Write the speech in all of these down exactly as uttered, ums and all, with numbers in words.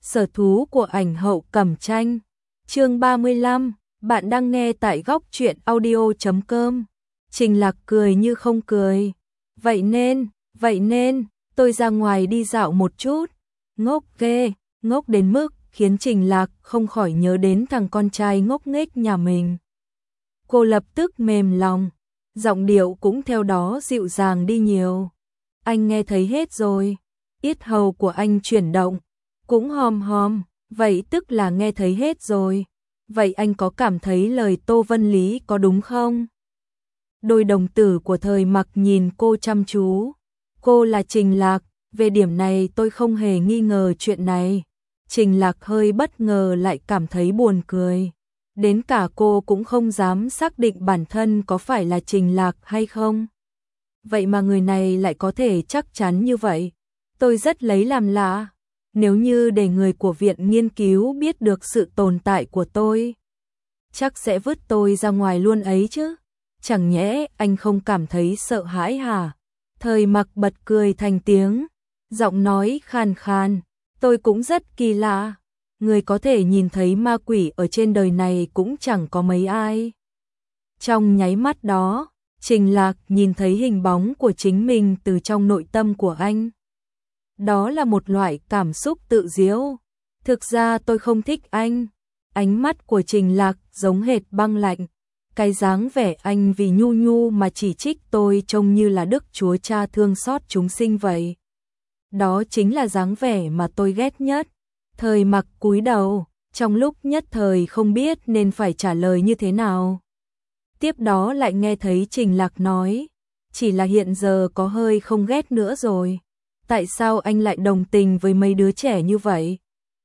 Sở thú của ảnh hậu Cẩm Tranh. Chương ba mươi lăm, bạn đang nghe tại góc truyện audio chấm com. Trình Lạc cười như không cười. Vậy nên, vậy nên, tôi ra ngoài đi dạo một chút. Ngốc ghê, ngốc đến mức khiến Trình Lạc không khỏi nhớ đến thằng con trai ngốc nghếch nhà mình. Cô lập tức mềm lòng, giọng điệu cũng theo đó dịu dàng đi nhiều. Anh nghe thấy hết rồi. Yết hầu của anh chuyển động, cũng hòm hòm, vậy tức là nghe thấy hết rồi. Vậy anh có cảm thấy lời Tô Vân Lý có đúng không? Đôi đồng tử của Thời Mặc nhìn cô chăm chú. Cô là Trình Lạc, về điểm này tôi không hề nghi ngờ chuyện này. Trình Lạc hơi bất ngờ lại cảm thấy buồn cười. Đến cả cô cũng không dám xác định bản thân có phải là Trình Lạc hay không. Vậy mà người này lại có thể chắc chắn như vậy. Tôi rất lấy làm lạ. Nếu như để người của viện nghiên cứu biết được sự tồn tại của tôi, chắc sẽ vứt tôi ra ngoài luôn ấy chứ. Chẳng nhẽ anh không cảm thấy sợ hãi hả? Thời Mặc bật cười thành tiếng, giọng nói khàn khàn. Tôi cũng rất kỳ lạ. Người có thể nhìn thấy ma quỷ ở trên đời này cũng chẳng có mấy ai. Trong nháy mắt đó, Trình Lạc nhìn thấy hình bóng của chính mình từ trong nội tâm của anh. Đó là một loại cảm xúc tự diễu. Thực ra tôi không thích anh. Ánh mắt của Trình Lạc giống hệt băng lạnh. Cái dáng vẻ anh vì nhu nhu mà chỉ trích tôi trông như là Đức Chúa Cha thương xót chúng sinh vậy. Đó chính là dáng vẻ mà tôi ghét nhất. Thời Mặc cúi đầu, trong lúc nhất thời không biết nên phải trả lời như thế nào. Tiếp đó lại nghe thấy Trình Lạc nói, chỉ là hiện giờ có hơi không ghét nữa rồi. Tại sao anh lại đồng tình với mấy đứa trẻ như vậy?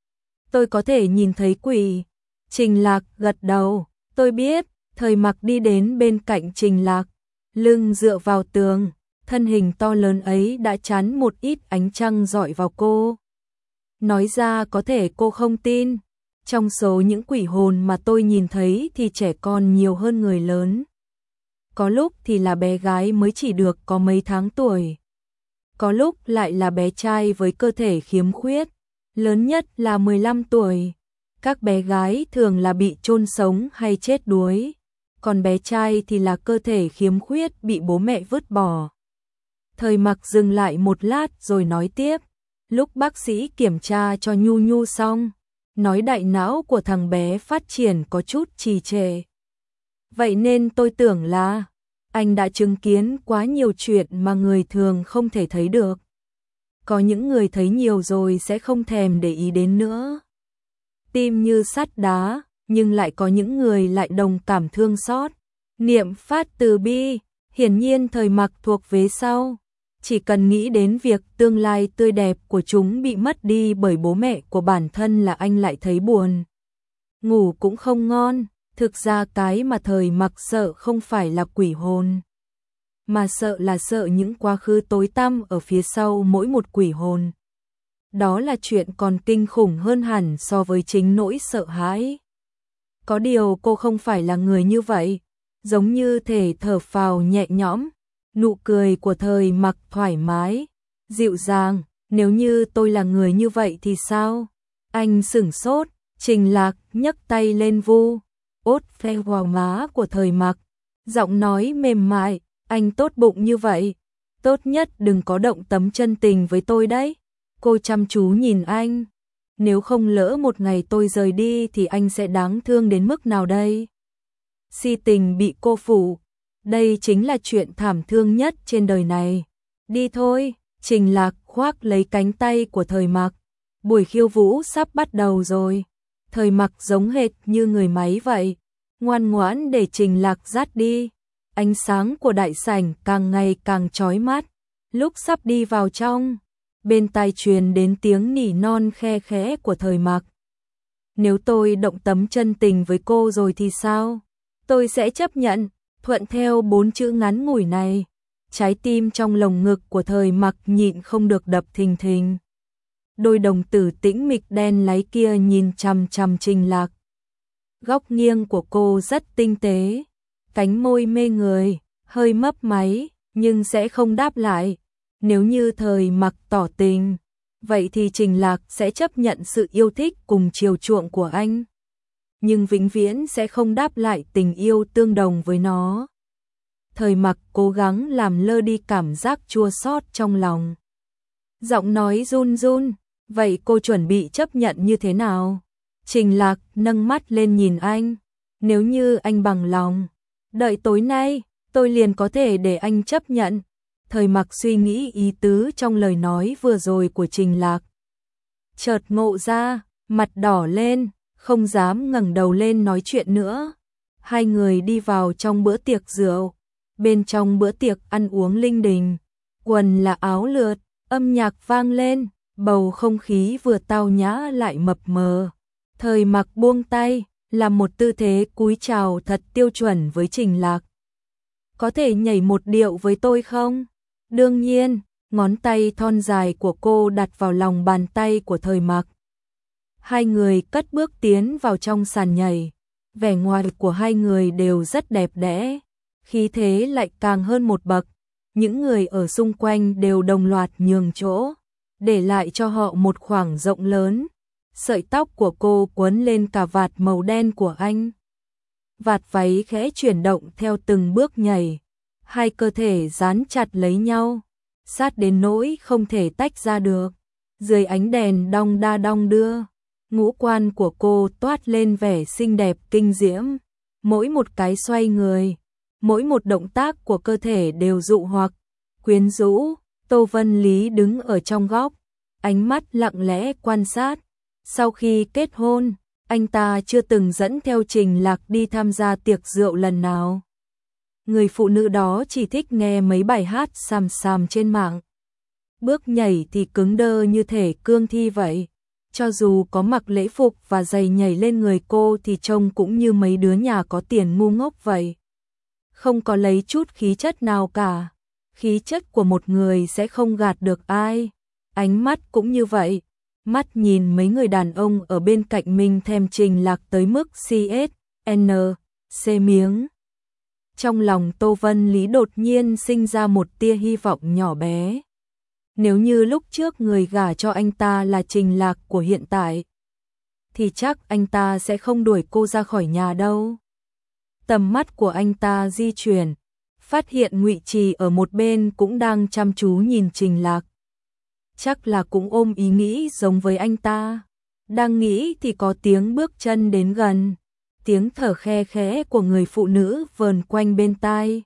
Tôi có thể nhìn thấy quỷ. Trình Lạc gật đầu, tôi biết. Thời Mặc đi đến bên cạnh Trình Lạc, lưng dựa vào tường, thân hình to lớn ấy đã chắn một ít ánh trăng rọi vào cô. Nói ra có thể cô không tin, trong số những quỷ hồn mà tôi nhìn thấy thì trẻ con nhiều hơn người lớn. Có lúc thì là bé gái mới chỉ được có mấy tháng tuổi. Có lúc lại là bé trai với cơ thể khiếm khuyết, lớn nhất là mười lăm tuổi. Các bé gái thường là bị chôn sống hay chết đuối, còn bé trai thì là cơ thể khiếm khuyết bị bố mẹ vứt bỏ. Thời Mặc dừng lại một lát rồi nói tiếp, lúc bác sĩ kiểm tra cho Nhu Nhu xong, nói đại não của thằng bé phát triển có chút trì trệ. Vậy nên tôi tưởng là anh đã chứng kiến quá nhiều chuyện mà người thường không thể thấy được. Có những người thấy nhiều rồi sẽ không thèm để ý đến nữa. Tim như sắt đá, nhưng lại có những người lại đồng cảm thương xót, niệm phát từ bi. Hiển nhiên Thời Mặc thuộc vế sau. Chỉ cần nghĩ đến việc tương lai tươi đẹp của chúng bị mất đi bởi bố mẹ của bản thân là anh lại thấy buồn. Ngủ cũng không ngon. Thực ra cái mà Thời Mặc sợ không phải là quỷ hồn, mà sợ là sợ những quá khứ tối tăm ở phía sau mỗi một quỷ hồn. Đó là chuyện còn kinh khủng hơn hẳn so với chính nỗi sợ hãi. Có điều cô không phải là người như vậy, giống như thể thở phào nhẹ nhõm. Nụ cười của Thời Mặc thoải mái, dịu dàng. Nếu như tôi là người như vậy thì sao? Anh sửng sốt. Trình Lạc nhấc tay lên vu ốt ve vào má của Thời Mặc, giọng nói mềm mại, anh tốt bụng như vậy, tốt nhất đừng có động tấm chân tình với tôi đấy. Cô chăm chú nhìn anh, nếu không lỡ một ngày tôi rời đi thì anh sẽ đáng thương đến mức nào đây? Si tình bị cô phủ, đây chính là chuyện thảm thương nhất trên đời này. Đi thôi. Trình Lạc khoác lấy cánh tay của Thời Mặc, buổi khiêu vũ sắp bắt đầu rồi. Thời Mặc giống hệt như người máy vậy, ngoan ngoãn để Trình Lạc dắt đi. Ánh sáng của đại sảnh càng ngày càng chói mắt. Lúc sắp đi vào trong, bên tai truyền đến tiếng nỉ non khe khẽ của Thời Mặc. Nếu tôi động tấm chân tình với cô rồi thì sao? Tôi sẽ chấp nhận, thuận theo bốn chữ ngắn ngủi này. Trái tim trong lồng ngực của Thời Mặc nhịn không được đập thình thình. Đôi đồng tử tĩnh mịch đen láy kia nhìn chằm chằm Trình Lạc. Góc nghiêng của cô rất tinh tế, cánh môi mê người, hơi mấp máy, nhưng sẽ không đáp lại. Nếu như Thời Mặc tỏ tình, vậy thì Trình Lạc sẽ chấp nhận sự yêu thích cùng chiều chuộng của anh, nhưng vĩnh viễn sẽ không đáp lại tình yêu tương đồng với nó. Thời Mặc cố gắng làm lơ đi cảm giác chua xót trong lòng. Giọng nói run run, vậy cô chuẩn bị chấp nhận như thế nào? Trình Lạc nâng mắt lên nhìn anh, nếu như anh bằng lòng, đợi tối nay, tôi liền có thể để anh chấp nhận. Thời Mặc suy nghĩ ý tứ trong lời nói vừa rồi của Trình Lạc. Chợt ngộ ra, mặt đỏ lên, không dám ngẩng đầu lên nói chuyện nữa. Hai người đi vào trong bữa tiệc rượu. Bên trong bữa tiệc ăn uống linh đình, quần là áo lượt, âm nhạc vang lên, bầu không khí vừa tao nhã lại mập mờ. Thời Mặc buông tay, làm một tư thế cúi chào thật tiêu chuẩn với Trình Lạc. Có thể nhảy một điệu với tôi không? Đương nhiên, ngón tay thon dài của cô đặt vào lòng bàn tay của Thời Mặc. Hai người cất bước tiến vào trong sàn nhảy. Vẻ ngoài của hai người đều rất đẹp đẽ, khí thế lại càng hơn một bậc. Những người ở xung quanh đều đồng loạt nhường chỗ, để lại cho họ một khoảng rộng lớn. Sợi tóc của cô quấn lên cà vạt màu đen của anh. Vạt váy khẽ chuyển động theo từng bước nhảy. Hai cơ thể dán chặt lấy nhau, sát đến nỗi không thể tách ra được. Dưới ánh đèn đong đa đong đưa, ngũ quan của cô toát lên vẻ xinh đẹp kinh diễm. Mỗi một cái xoay người, mỗi một động tác của cơ thể đều dụ hoặc, quyến rũ. Tô Vân Lý đứng ở trong góc, ánh mắt lặng lẽ quan sát. Sau khi kết hôn, anh ta chưa từng dẫn theo Trình Lạc đi tham gia tiệc rượu lần nào. Người phụ nữ đó chỉ thích nghe mấy bài hát xàm xàm trên mạng. Bước nhảy thì cứng đơ như thể cương thi vậy. Cho dù có mặc lễ phục và giày nhảy lên người cô thì trông cũng như mấy đứa nhà có tiền ngu ngốc vậy. Không có lấy chút khí chất nào cả. Khí chất của một người sẽ không gạt được ai. Ánh mắt cũng như vậy. Mắt nhìn mấy người đàn ông ở bên cạnh mình thèm Trình Lạc tới mức xê en xê miếng. Trong lòng Tô Vân Lý đột nhiên sinh ra một tia hy vọng nhỏ bé. Nếu như lúc trước người gả cho anh ta là Trình Lạc của hiện tại, thì chắc anh ta sẽ không đuổi cô ra khỏi nhà đâu. Tầm mắt của anh ta di chuyển, phát hiện Ngụy Trì ở một bên cũng đang chăm chú nhìn Trình Lạc. Chắc là cũng ôm ý nghĩ giống với anh ta. Đang nghĩ thì có tiếng bước chân đến gần. Tiếng thở khe khẽ của người phụ nữ vờn quanh bên tai.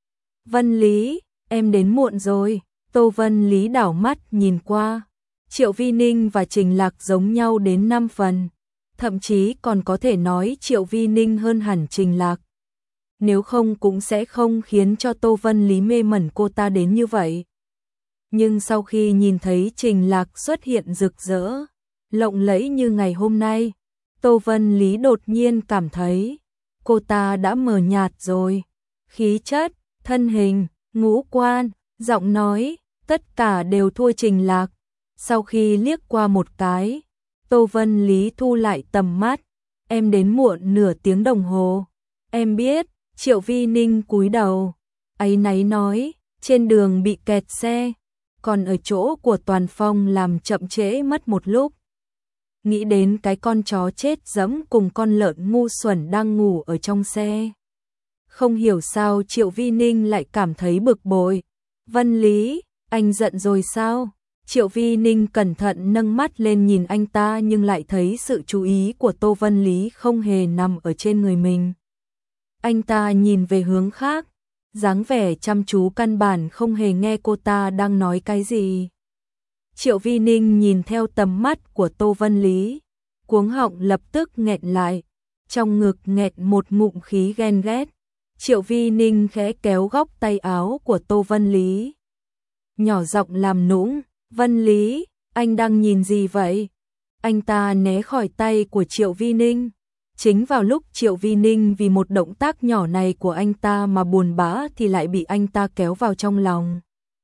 Vân Lý, em đến muộn rồi. Tô Vân Lý đảo mắt nhìn qua. Triệu Vi Ninh và Trình Lạc giống nhau đến năm phần. Thậm chí còn có thể nói Triệu Vi Ninh hơn hẳn Trình Lạc. Nếu không cũng sẽ không khiến cho Tô Vân Lý mê mẩn cô ta đến như vậy. Nhưng sau khi nhìn thấy Trình Lạc xuất hiện rực rỡ, lộng lẫy như ngày hôm nay, Tô Vân Lý đột nhiên cảm thấy cô ta đã mờ nhạt rồi. Khí chất, thân hình, ngũ quan, giọng nói, tất cả đều thua Trình Lạc. Sau khi liếc qua một cái, Tô Vân Lý thu lại tầm mắt. Em đến muộn nửa tiếng đồng hồ. Em biết. Triệu Vi Ninh cúi đầu, áy náy nói, trên đường bị kẹt xe, còn ở chỗ của Toàn Phong làm chậm trễ mất một lúc. Nghĩ đến cái con chó chết dẫm cùng con lợn ngu xuẩn đang ngủ ở trong xe. Không hiểu sao Triệu Vi Ninh lại cảm thấy bực bội. Vân Lý, anh giận rồi sao? Triệu Vi Ninh cẩn thận nâng mắt lên nhìn anh ta nhưng lại thấy sự chú ý của Tô Vân Lý không hề nằm ở trên người mình. Anh ta nhìn về hướng khác, dáng vẻ chăm chú căn bản không hề nghe cô ta đang nói cái gì. Triệu Vi Ninh nhìn theo tầm mắt của Tô Vân Lý, cuống họng lập tức nghẹn lại, trong ngực nghẹn một ngụm khí ghen ghét. Triệu Vi Ninh khẽ kéo góc tay áo của Tô Vân Lý, nhỏ giọng làm nũng, Vân Lý, anh đang nhìn gì vậy? Anh ta né khỏi tay của Triệu Vi Ninh. Chính vào lúc Triệu Vi Ninh vì một động tác nhỏ này của anh ta mà buồn bã thì lại bị anh ta kéo vào trong lòng.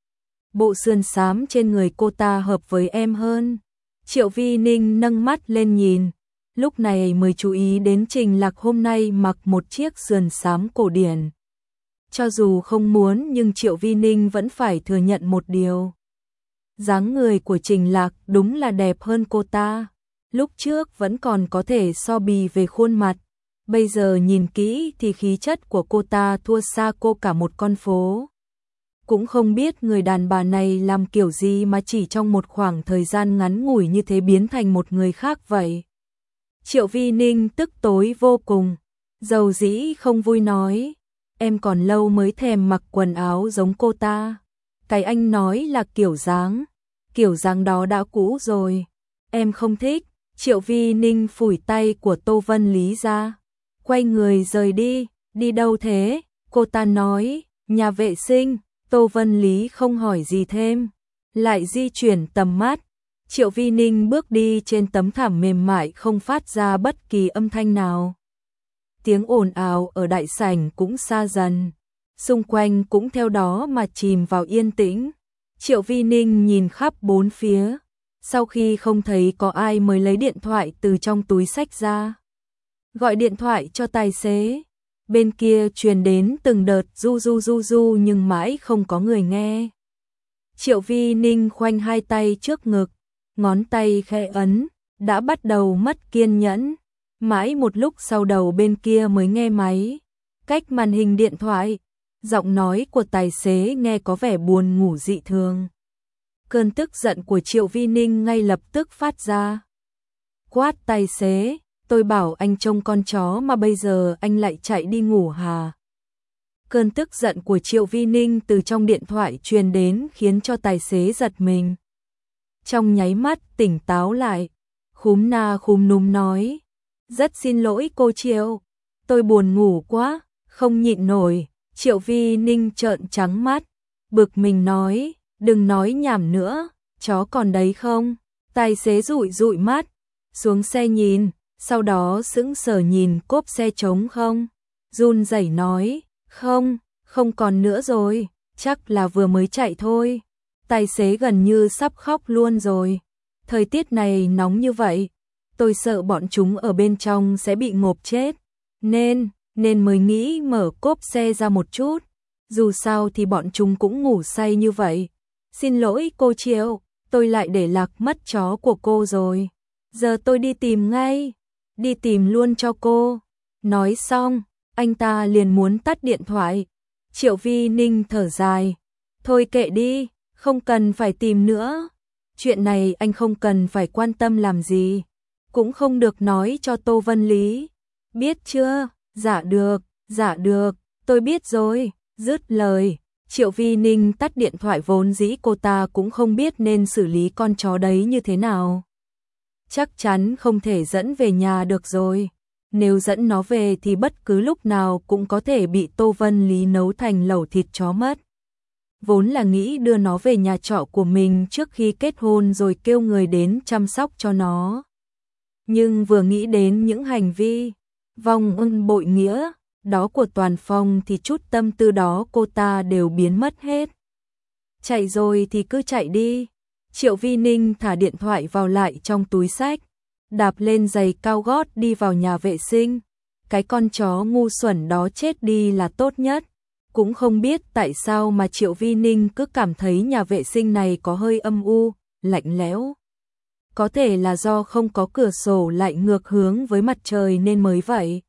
Bộ sườn xám trên người cô ta hợp với em hơn. Triệu Vi Ninh nâng mắt lên nhìn, lúc này mới chú ý đến Trình Lạc hôm nay mặc một chiếc sườn xám cổ điển. Cho dù không muốn nhưng Triệu Vi Ninh vẫn phải thừa nhận một điều. Dáng người của Trình Lạc đúng là đẹp hơn cô ta. Lúc trước vẫn còn có thể so bì về khuôn mặt, bây giờ nhìn kỹ thì khí chất của cô ta thua xa cô cả một con phố. Cũng không biết người đàn bà này làm kiểu gì mà chỉ trong một khoảng thời gian ngắn ngủi như thế biến thành một người khác vậy. Triệu Vi Ninh tức tối vô cùng, dầu dĩ không vui nói, em còn lâu mới thèm mặc quần áo giống cô ta. Cái anh nói là kiểu dáng, kiểu dáng đó đã cũ rồi, em không thích. Triệu Vi Ninh phủi tay của Tô Vân Lý ra, quay người rời đi. Đi đâu thế? Cô ta nói, nhà vệ sinh. Tô Vân Lý không hỏi gì thêm, lại di chuyển tầm mắt. Triệu Vi Ninh bước đi trên tấm thảm mềm mại không phát ra bất kỳ âm thanh nào. Tiếng ồn ào ở đại sảnh cũng xa dần, xung quanh cũng theo đó mà chìm vào yên tĩnh. Triệu Vi Ninh nhìn khắp bốn phía, sau khi không thấy có ai mới lấy điện thoại từ trong túi xách ra. Gọi điện thoại cho tài xế. Bên kia truyền đến từng đợt du du du du nhưng mãi không có người nghe. Triệu Vi Ninh khoanh hai tay trước ngực, ngón tay khẽ ấn, đã bắt đầu mất kiên nhẫn. Mãi một lúc sau đầu bên kia mới nghe máy. Cách màn hình điện thoại, giọng nói của tài xế nghe có vẻ buồn ngủ dị thường. Cơn tức giận của Triệu Vi Ninh ngay lập tức phát ra. Quát tài xế, tôi bảo anh trông con chó mà bây giờ anh lại chạy đi ngủ hả? Cơn tức giận của Triệu Vi Ninh từ trong điện thoại truyền đến khiến cho tài xế giật mình. Trong nháy mắt tỉnh táo lại, khúm na khúm núm nói, rất xin lỗi cô Triệu, tôi buồn ngủ quá, không nhịn nổi. Triệu Vi Ninh trợn trắng mắt, bực mình nói, đừng nói nhảm nữa, chó còn đấy không? Tài xế dụi dụi mắt, xuống xe nhìn, sau đó sững sờ nhìn cốp xe trống không, run rẩy nói, không, không còn nữa rồi, chắc là vừa mới chạy thôi. Tài xế gần như sắp khóc luôn rồi. Thời tiết này nóng như vậy, tôi sợ bọn chúng ở bên trong sẽ bị ngộp chết, nên, nên mới nghĩ mở cốp xe ra một chút. Dù sao thì bọn chúng cũng ngủ say như vậy. Xin lỗi cô Triệu, tôi lại để lạc mất chó của cô rồi. Giờ tôi đi tìm ngay, đi tìm luôn cho cô. Nói xong, anh ta liền muốn tắt điện thoại. Triệu Vi Ninh thở dài, thôi kệ đi, không cần phải tìm nữa. Chuyện này anh không cần phải quan tâm làm gì, cũng không được nói cho Tô Vân Lý. Biết chưa? Dạ được, dạ được, tôi biết rồi. Dứt lời, Triệu Vi Ninh tắt điện thoại, vốn dĩ cô ta cũng không biết nên xử lý con chó đấy như thế nào. Chắc chắn không thể dẫn về nhà được rồi. Nếu dẫn nó về thì bất cứ lúc nào cũng có thể bị Tô Vân Lý nấu thành lẩu thịt chó mất. Vốn là nghĩ đưa nó về nhà trọ của mình trước khi kết hôn rồi kêu người đến chăm sóc cho nó. Nhưng vừa nghĩ đến những hành vi vong ân bội nghĩa đó của Toàn Phong thì chút tâm tư đó cô ta đều biến mất hết. Chạy rồi thì cứ chạy đi. Triệu Vi Ninh thả điện thoại vào lại trong túi xách, đạp lên giày cao gót đi vào nhà vệ sinh. Cái con chó ngu xuẩn đó chết đi là tốt nhất. Cũng không biết tại sao mà Triệu Vi Ninh cứ cảm thấy nhà vệ sinh này có hơi âm u, lạnh lẽo. Có thể là do không có cửa sổ lại ngược hướng với mặt trời nên mới vậy.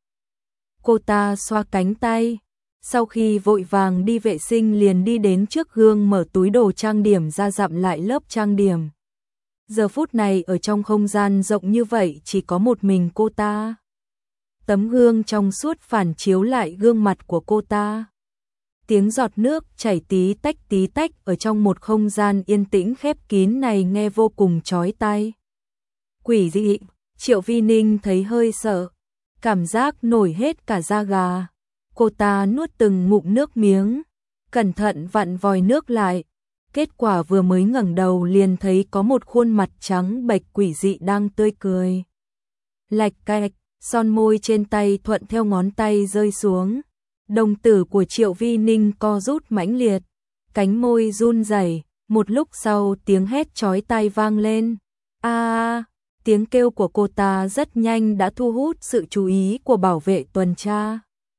Cô ta xoa cánh tay, sau khi vội vàng đi vệ sinh liền đi đến trước gương mở túi đồ trang điểm ra dặm lại lớp trang điểm. Giờ phút này ở trong không gian rộng như vậy chỉ có một mình cô ta. Tấm gương trong suốt phản chiếu lại gương mặt của cô ta. Tiếng giọt nước chảy tí tách tí tách ở trong một không gian yên tĩnh khép kín này nghe vô cùng chói tai. Quỷ dị, Triệu Vi Ninh thấy hơi sợ, cảm giác nổi hết cả da gà. Cô ta nuốt từng ngụm nước miếng, cẩn thận vặn vòi nước lại. Kết quả vừa mới ngẩng đầu liền thấy có một khuôn mặt trắng bệch quỷ dị đang tươi cười. Lạch cạch, son môi trên tay thuận theo ngón tay rơi xuống. Đồng tử của Triệu Vi Ninh co rút mãnh liệt, cánh môi run rẩy. Một lúc sau tiếng hét chói tai vang lên. A, à, tiếng kêu của cô ta rất nhanh đã thu hút sự chú ý của bảo vệ tuần tra.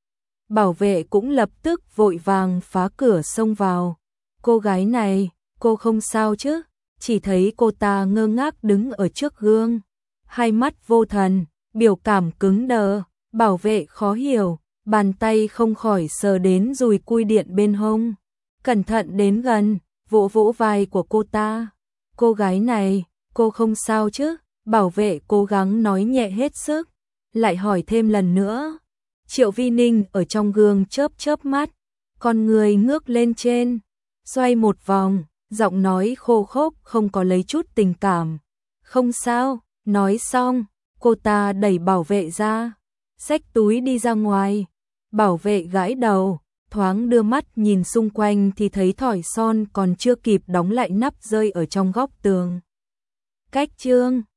Bảo vệ cũng lập tức vội vàng phá cửa xông vào. Cô gái này, cô không sao chứ? chỉ thấy cô ta ngơ ngác đứng ở trước gương, hai mắt vô thần, biểu cảm cứng đờ. Bảo vệ khó hiểu, bàn tay không khỏi sờ đến dùi cui điện bên hông, cẩn thận đến gần, vỗ vỗ vai của cô ta. Cô gái này, cô không sao chứ? Bảo vệ cố gắng nói nhẹ hết sức, lại hỏi thêm lần nữa. Triệu Vi Ninh ở trong gương chớp chớp mắt, con người ngước lên trên, xoay một vòng, giọng nói khô khốc không có lấy chút tình cảm. Không sao, nói xong, cô ta đẩy bảo vệ ra, xách túi đi ra ngoài. Bảo vệ gãi đầu, thoáng đưa mắt nhìn xung quanh thì thấy thỏi son còn chưa kịp đóng lại nắp rơi ở trong góc tường. Cách chương